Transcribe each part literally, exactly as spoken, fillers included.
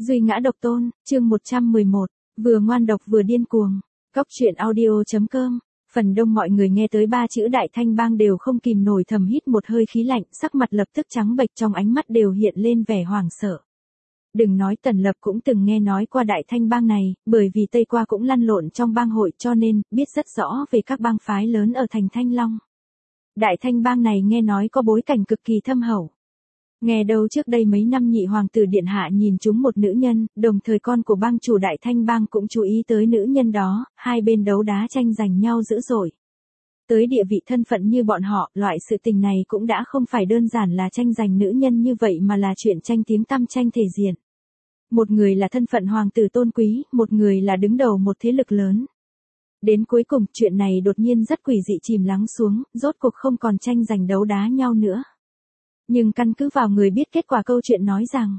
Duy ngã độc tôn, chương một trăm mười một, vừa ngoan độc vừa điên cuồng. Cóc truyện audio chấm com. Phần đông mọi người nghe tới ba chữ Đại Thanh Bang đều không kìm nổi thầm hít một hơi khí lạnh, sắc mặt lập tức trắng bệch, trong ánh mắt đều hiện lên vẻ hoảng sợ. Đừng nói Tần Lập cũng từng nghe nói qua Đại Thanh Bang này, bởi vì Tây qua cũng lăn lộn trong bang hội cho nên biết rất rõ về các bang phái lớn ở thành Thanh Long. Đại Thanh Bang này nghe nói có bối cảnh cực kỳ thâm hậu. Nghe đâu trước đây mấy năm nhị hoàng tử điện hạ nhìn trúng một nữ nhân, đồng thời con của bang chủ Đại Thanh Bang cũng chú ý tới nữ nhân đó, hai bên đấu đá tranh giành nhau dữ dội. Tới địa vị thân phận như bọn họ, loại sự tình này cũng đã không phải đơn giản là tranh giành nữ nhân như vậy mà là chuyện tranh tiếng tăm tranh thể diện. Một người là thân phận hoàng tử tôn quý, một người là đứng đầu một thế lực lớn. Đến cuối cùng, chuyện này đột nhiên rất quỷ dị chìm lắng xuống, rốt cuộc không còn tranh giành đấu đá nhau nữa. Nhưng căn cứ vào người biết kết quả câu chuyện nói rằng,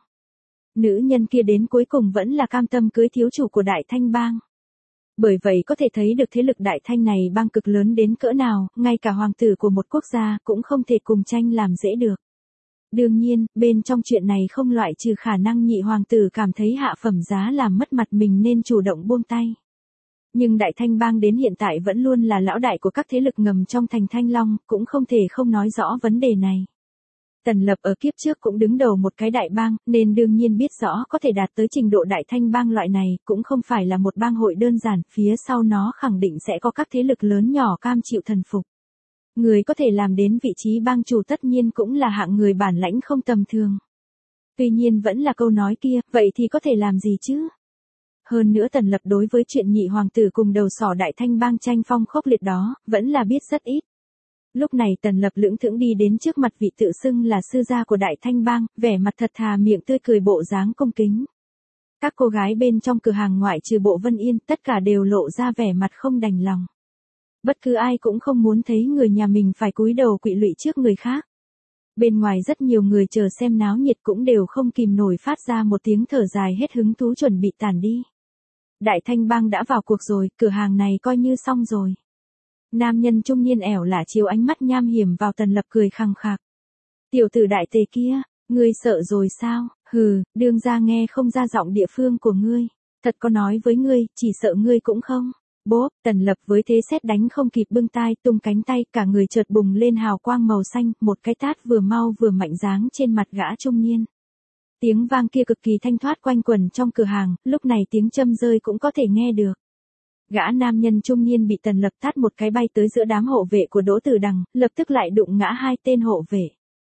nữ nhân kia đến cuối cùng vẫn là cam tâm cưới thiếu chủ của Đại Thanh Bang. Bởi vậy có thể thấy được thế lực Đại Thanh này bang cực lớn đến cỡ nào, ngay cả hoàng tử của một quốc gia cũng không thể cùng tranh làm dễ được. Đương nhiên, bên trong chuyện này không loại trừ khả năng nhị hoàng tử cảm thấy hạ phẩm giá làm mất mặt mình nên chủ động buông tay. Nhưng Đại Thanh Bang đến hiện tại vẫn luôn là lão đại của các thế lực ngầm trong thành Thanh Long, cũng không thể không nói rõ vấn đề này. Tần Lập ở kiếp trước cũng đứng đầu một cái đại bang, nên đương nhiên biết rõ có thể đạt tới trình độ Đại Thanh Bang loại này, cũng không phải là một bang hội đơn giản, phía sau nó khẳng định sẽ có các thế lực lớn nhỏ cam chịu thần phục. Người có thể làm đến vị trí bang chủ tất nhiên cũng là hạng người bản lãnh không tầm thường. Tuy nhiên vẫn là câu nói kia, vậy thì có thể làm gì chứ? Hơn nữa Tần Lập đối với chuyện nhị hoàng tử cùng đầu sỏ Đại Thanh Bang tranh phong khốc liệt đó, vẫn là biết rất ít. Lúc này Tần Lập lưỡng thững đi đến trước mặt vị tự xưng là sư gia của Đại Thanh Bang, vẻ mặt thật thà miệng tươi cười bộ dáng cung kính. Các cô gái bên trong cửa hàng ngoại trừ Bộ Vân Yên, tất cả đều lộ ra vẻ mặt không đành lòng. Bất cứ ai cũng không muốn thấy người nhà mình phải cúi đầu quỵ lụy trước người khác. Bên ngoài rất nhiều người chờ xem náo nhiệt cũng đều không kìm nổi phát ra một tiếng thở dài hết hứng thú chuẩn bị tản đi. Đại Thanh Bang đã vào cuộc rồi, cửa hàng này coi như xong rồi. Nam nhân trung niên ẻo lả chiếu ánh mắt nham hiểm vào Tần Lập cười khằng khạc. Tiểu tử đại tề kia, ngươi sợ rồi sao? Hừ, đương ra nghe không ra giọng địa phương của ngươi. Thật có nói với ngươi, chỉ sợ ngươi cũng không. Bốp, Tần Lập với thế sét đánh không kịp bưng tai, tung cánh tay, cả người chợt bùng lên hào quang màu xanh, một cái tát vừa mau vừa mạnh giáng trên mặt gã trung niên. Tiếng vang kia cực kỳ thanh thoát quanh quẩn trong cửa hàng, lúc này tiếng châm rơi cũng có thể nghe được. Gã nam nhân trung niên bị Tần Lập tát một cái bay tới giữa đám hộ vệ của Đỗ Tử Đằng, lập tức lại đụng ngã hai tên hộ vệ.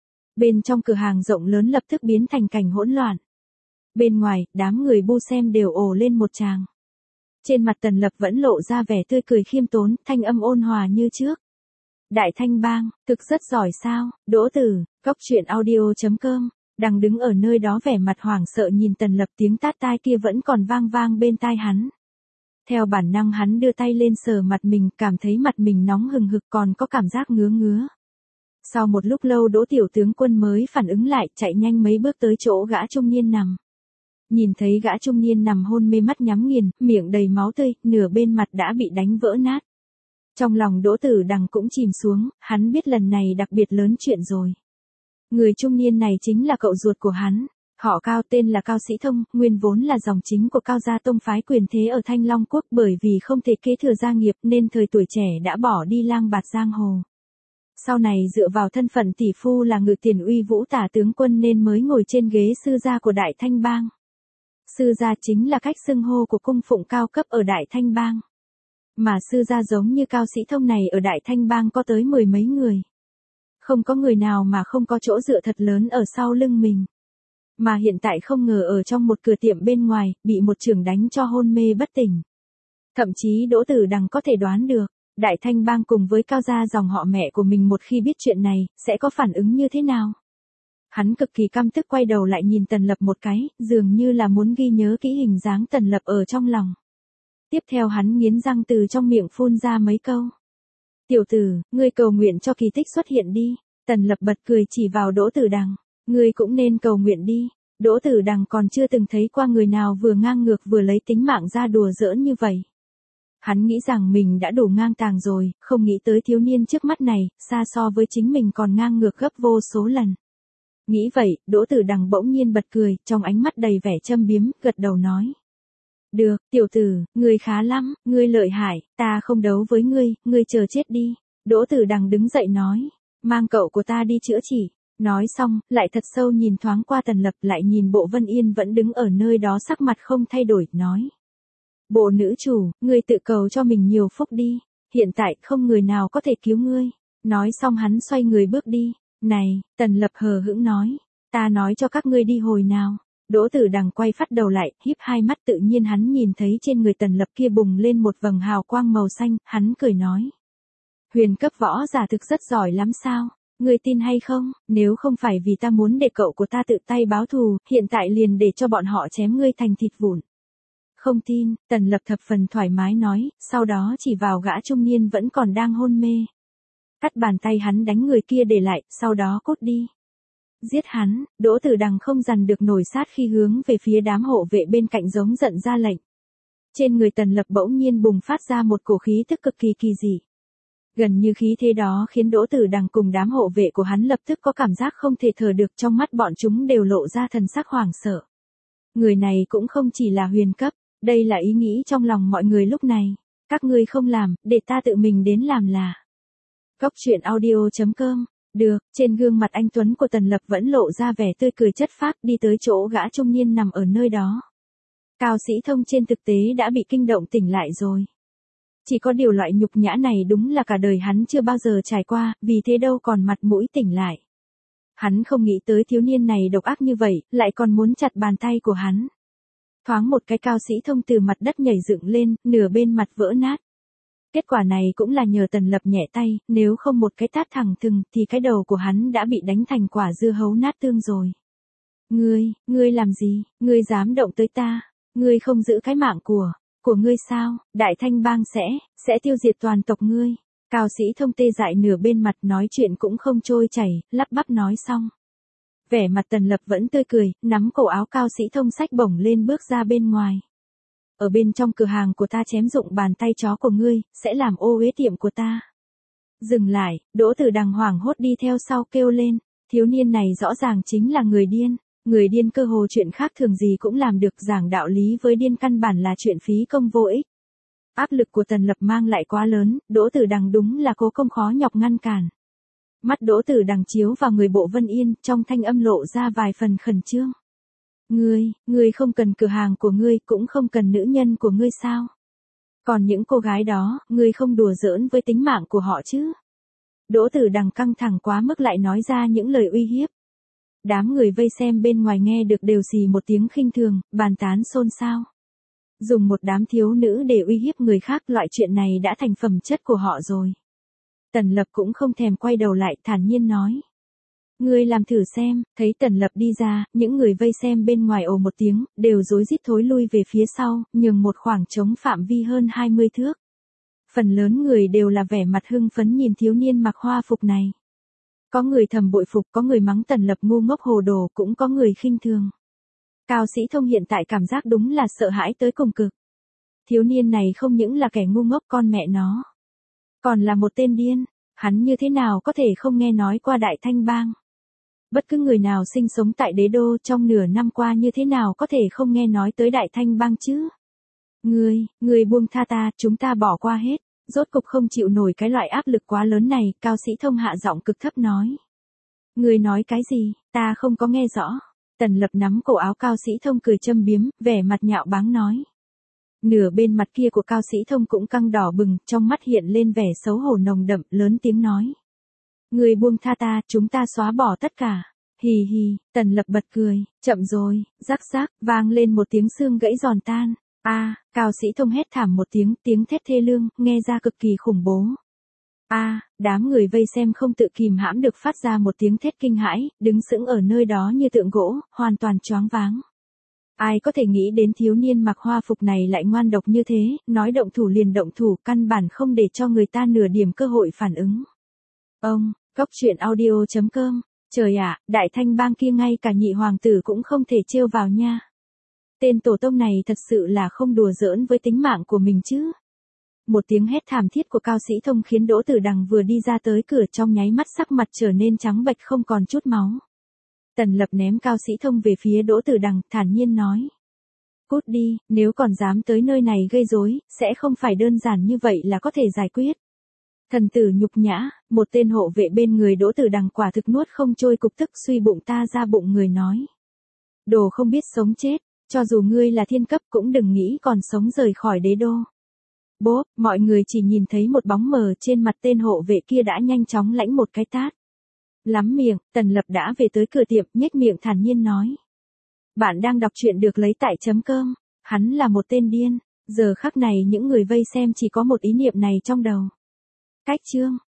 Bên trong cửa hàng rộng lớn lập tức biến thành cảnh hỗn loạn. Bên ngoài, đám người bu xem đều ồ lên một tràng. Trên mặt Tần Lập vẫn lộ ra vẻ tươi cười khiêm tốn, thanh âm ôn hòa như trước. Đại Thanh Bang, thực rất giỏi sao? Đỗ Tử, cóc truyện audio chấm com. Đang đứng ở nơi đó vẻ mặt hoảng sợ nhìn Tần Lập, tiếng tát tai kia vẫn còn vang vang bên tai hắn. Theo bản năng hắn đưa tay lên sờ mặt mình, cảm thấy mặt mình nóng hừng hực còn có cảm giác ngứa ngứa. Sau một lúc lâu Đỗ tiểu tướng quân mới phản ứng lại, chạy nhanh mấy bước tới chỗ gã trung niên nằm. Nhìn thấy gã trung niên nằm hôn mê mắt nhắm nghiền, miệng đầy máu tươi, nửa bên mặt đã bị đánh vỡ nát. Trong lòng Đỗ Tử Đằng cũng chìm xuống, hắn biết lần này đặc biệt lớn chuyện rồi. Người trung niên này chính là cậu ruột của hắn. Họ Cao tên là Cao Sĩ Thông, nguyên vốn là dòng chính của Cao gia tông phái quyền thế ở Thanh Long Quốc, bởi vì không thể kế thừa gia nghiệp nên thời tuổi trẻ đã bỏ đi lang bạt giang hồ. Sau này dựa vào thân phận tỷ phu là ngự tiền uy vũ tả tướng quân nên mới ngồi trên ghế sư gia của Đại Thanh Bang. Sư gia chính là cách xưng hô của cung phụng cao cấp ở Đại Thanh Bang. Mà sư gia giống như Cao Sĩ Thông này ở Đại Thanh Bang có tới mười mấy người. Không có người nào mà không có chỗ dựa thật lớn ở sau lưng mình. Mà hiện tại không ngờ ở trong một cửa tiệm bên ngoài, bị một chưởng đánh cho hôn mê bất tỉnh. Thậm chí Đỗ Tử Đằng có thể đoán được, Đại Thanh Bang cùng với Cao gia dòng họ mẹ của mình một khi biết chuyện này, sẽ có phản ứng như thế nào. Hắn cực kỳ căm tức quay đầu lại nhìn Tần Lập một cái, dường như là muốn ghi nhớ kỹ hình dáng Tần Lập ở trong lòng. Tiếp theo hắn nghiến răng từ trong miệng phun ra mấy câu. Tiểu tử, ngươi cầu nguyện cho kỳ tích xuất hiện đi. Tần Lập bật cười chỉ vào Đỗ Tử Đằng. Ngươi cũng nên cầu nguyện đi. Đỗ Tử Đằng còn chưa từng thấy qua người nào vừa ngang ngược vừa lấy tính mạng ra đùa giỡn như vậy. Hắn nghĩ rằng mình đã đủ ngang tàng rồi, không nghĩ tới thiếu niên trước mắt này, xa so với chính mình còn ngang ngược gấp vô số lần. Nghĩ vậy, Đỗ Tử Đằng bỗng nhiên bật cười, trong ánh mắt đầy vẻ châm biếm, gật đầu nói. Được, tiểu tử, ngươi khá lắm, ngươi lợi hại, ta không đấu với ngươi, ngươi chờ chết đi. Đỗ Tử Đằng đứng dậy nói, mang cậu của ta đi chữa trị. Nói xong, lại thật sâu nhìn thoáng qua Tần Lập, lại nhìn Bộ Vân Yên vẫn đứng ở nơi đó sắc mặt không thay đổi, nói. Bộ nữ chủ, ngươi tự cầu cho mình nhiều phúc đi, hiện tại không người nào có thể cứu ngươi. Nói xong hắn xoay người bước đi. Này, Tần Lập hờ hững nói, ta nói cho các ngươi đi hồi nào. Đỗ Tử Đằng quay phát đầu lại, híp hai mắt, tự nhiên hắn nhìn thấy trên người Tần Lập kia bùng lên một vầng hào quang màu xanh, hắn cười nói. Huyền cấp võ giả thực rất giỏi lắm sao, ngươi tin hay không, nếu không phải vì ta muốn để cậu của ta tự tay báo thù, hiện tại liền để cho bọn họ chém ngươi thành thịt vụn. Không tin, Tần Lập thập phần thoải mái nói, sau đó chỉ vào gã trung niên vẫn còn đang hôn mê. Cắt bàn tay hắn đánh người kia để lại, sau đó cút đi. Giết hắn. Đỗ Tử Đằng không dằn được nổi sát khi hướng về phía đám hộ vệ bên cạnh giống giận ra lệnh. Trên người Tần Lập bỗng nhiên bùng phát ra một cổ khí tức cực kỳ kỳ dị. Gần như khí thế đó khiến Đỗ Tử Đằng cùng đám hộ vệ của hắn lập tức có cảm giác không thể thở được, trong mắt bọn chúng đều lộ ra thần sắc hoảng sợ. Người này cũng không chỉ là huyền cấp, đây là ý nghĩ trong lòng mọi người lúc này. Các ngươi không làm, để ta tự mình đến làm là. Cốc truyện audio chấm com. Được, trên gương mặt anh Tuấn của Tần Lập vẫn lộ ra vẻ tươi cười chất phác, đi tới chỗ gã trung niên nằm ở nơi đó. Cao Sĩ Thông trên thực tế đã bị kinh động tỉnh lại rồi. Chỉ có điều loại nhục nhã này đúng là cả đời hắn chưa bao giờ trải qua, vì thế đâu còn mặt mũi tỉnh lại. Hắn không nghĩ tới thiếu niên này độc ác như vậy, lại còn muốn chặt bàn tay của hắn. Thoáng một cái Cao Sĩ Thông từ mặt đất nhảy dựng lên, nửa bên mặt vỡ nát. Kết quả này cũng là nhờ Tần Lập nhẹ tay, nếu không một cái tát thẳng thừng thì cái đầu của hắn đã bị đánh thành quả dưa hấu nát tương rồi. Ngươi, ngươi làm gì, ngươi dám động tới ta, ngươi không giữ cái mạng của, của ngươi sao, Đại Thanh Bang sẽ, sẽ tiêu diệt toàn tộc ngươi. Cao Sĩ Thông tê dại nửa bên mặt, nói chuyện cũng không trôi chảy, lắp bắp nói xong. Vẻ mặt Tần Lập vẫn tươi cười, nắm cổ áo Cao Sĩ Thông xách bổng lên bước ra bên ngoài. Ở bên trong cửa hàng của ta chém dụng bàn tay chó của ngươi, sẽ làm ô uế tiệm của ta. Dừng lại, Đỗ Tử Đằng hoảng hốt đi theo sau kêu lên, thiếu niên này rõ ràng chính là người điên, người điên cơ hồ chuyện khác thường gì cũng làm được, giảng đạo lý với điên căn bản là chuyện phí công vô ích. Áp lực của Tần Lập mang lại quá lớn, Đỗ Tử Đằng đúng là cố công khó nhọc ngăn cản. Mắt Đỗ Tử Đằng chiếu vào người Bộ Vân Yên, trong thanh âm lộ ra vài phần khẩn trương. Ngươi, ngươi không cần cửa hàng của ngươi, cũng không cần nữ nhân của ngươi sao? Còn những cô gái đó, ngươi không đùa giỡn với tính mạng của họ chứ? Đỗ Tử Đằng căng thẳng quá mức lại nói ra những lời uy hiếp. Đám người vây xem bên ngoài nghe được đều xì một tiếng khinh thường, bàn tán xôn xao. Dùng một đám thiếu nữ để uy hiếp người khác, loại chuyện này đã thành phẩm chất của họ rồi. Tần Lập cũng không thèm quay đầu lại, thản nhiên nói. Ngươi làm thử xem. Thấy Tần Lập đi ra, những người vây xem bên ngoài ồ một tiếng, đều rối rít thối lui về phía sau, nhường một khoảng trống phạm vi hơn hai mươi thước. Phần lớn người đều là vẻ mặt hưng phấn nhìn thiếu niên mặc hoa phục này. Có người thầm bội phục, có người mắng Tần Lập ngu ngốc hồ đồ, cũng có người khinh thường. Cao Sĩ Thông hiện tại cảm giác đúng là sợ hãi tới cùng cực. Thiếu niên này không những là kẻ ngu ngốc con mẹ nó, còn là một tên điên. Hắn như thế nào có thể không nghe nói qua Đại Thanh Bang? Bất cứ người nào sinh sống tại đế đô trong nửa năm qua như thế nào có thể không nghe nói tới Đại Thanh Bang chứ? Ngươi, ngươi buông tha ta, chúng ta bỏ qua hết. Rốt cục không chịu nổi cái loại áp lực quá lớn này, Cao Sĩ Thông hạ giọng cực thấp nói. Ngươi nói cái gì, ta không có nghe rõ. Tần Lập nắm cổ áo Cao Sĩ Thông cười châm biếm, vẻ mặt nhạo báng nói. Nửa bên mặt kia của Cao Sĩ Thông cũng căng đỏ bừng, trong mắt hiện lên vẻ xấu hổ nồng đậm, lớn tiếng nói. Ngươi buông tha ta, chúng ta xóa bỏ tất cả. Hì hì, Tần Lập bật cười, chậm rồi, rắc rắc, vang lên một tiếng xương gãy giòn tan. A, à, Cao Sĩ Thông hét thảm một tiếng, tiếng thét thê lương, nghe ra cực kỳ khủng bố. A, à, đám người vây xem không tự kìm hãm được phát ra một tiếng thét kinh hãi, đứng sững ở nơi đó như tượng gỗ, hoàn toàn choáng váng. Ai có thể nghĩ đến thiếu niên mặc hoa phục này lại ngoan độc như thế, nói động thủ liền động thủ, căn bản không để cho người ta nửa điểm cơ hội phản ứng. Ông, Cốc truyện audio chấm com, trời ạ, Đại Thanh Bang kia ngay cả nhị hoàng tử cũng không thể trêu vào nha. Tên tổ tông này thật sự là không đùa giỡn với tính mạng của mình chứ. Một tiếng hét thảm thiết của Cao Sĩ Thông khiến Đỗ Tử Đằng vừa đi ra tới cửa trong nháy mắt sắc mặt trở nên trắng bệch không còn chút máu. Tần Lập ném Cao Sĩ Thông về phía Đỗ Tử Đằng, thản nhiên nói. Cút đi, nếu còn dám tới nơi này gây rối, sẽ không phải đơn giản như vậy là có thể giải quyết. Thần tử nhục nhã, một tên hộ vệ bên người Đỗ Tử Đằng quả thực nuốt không trôi cục tức suy bụng ta ra bụng người nói. Đồ không biết sống chết, cho dù ngươi là thiên cấp cũng đừng nghĩ còn sống rời khỏi đế đô. Bốp, mọi người chỉ nhìn thấy một bóng mờ trên mặt tên hộ vệ kia đã nhanh chóng lãnh một cái tát. Lắm miệng, Tần Lập đã về tới cửa tiệm, nhếch miệng thản nhiên nói. Bạn đang đọc truyện được lấy tại chấm cơm, hắn là một tên điên, giờ khắc này những người vây xem chỉ có một ý niệm này trong đầu. Cách chương.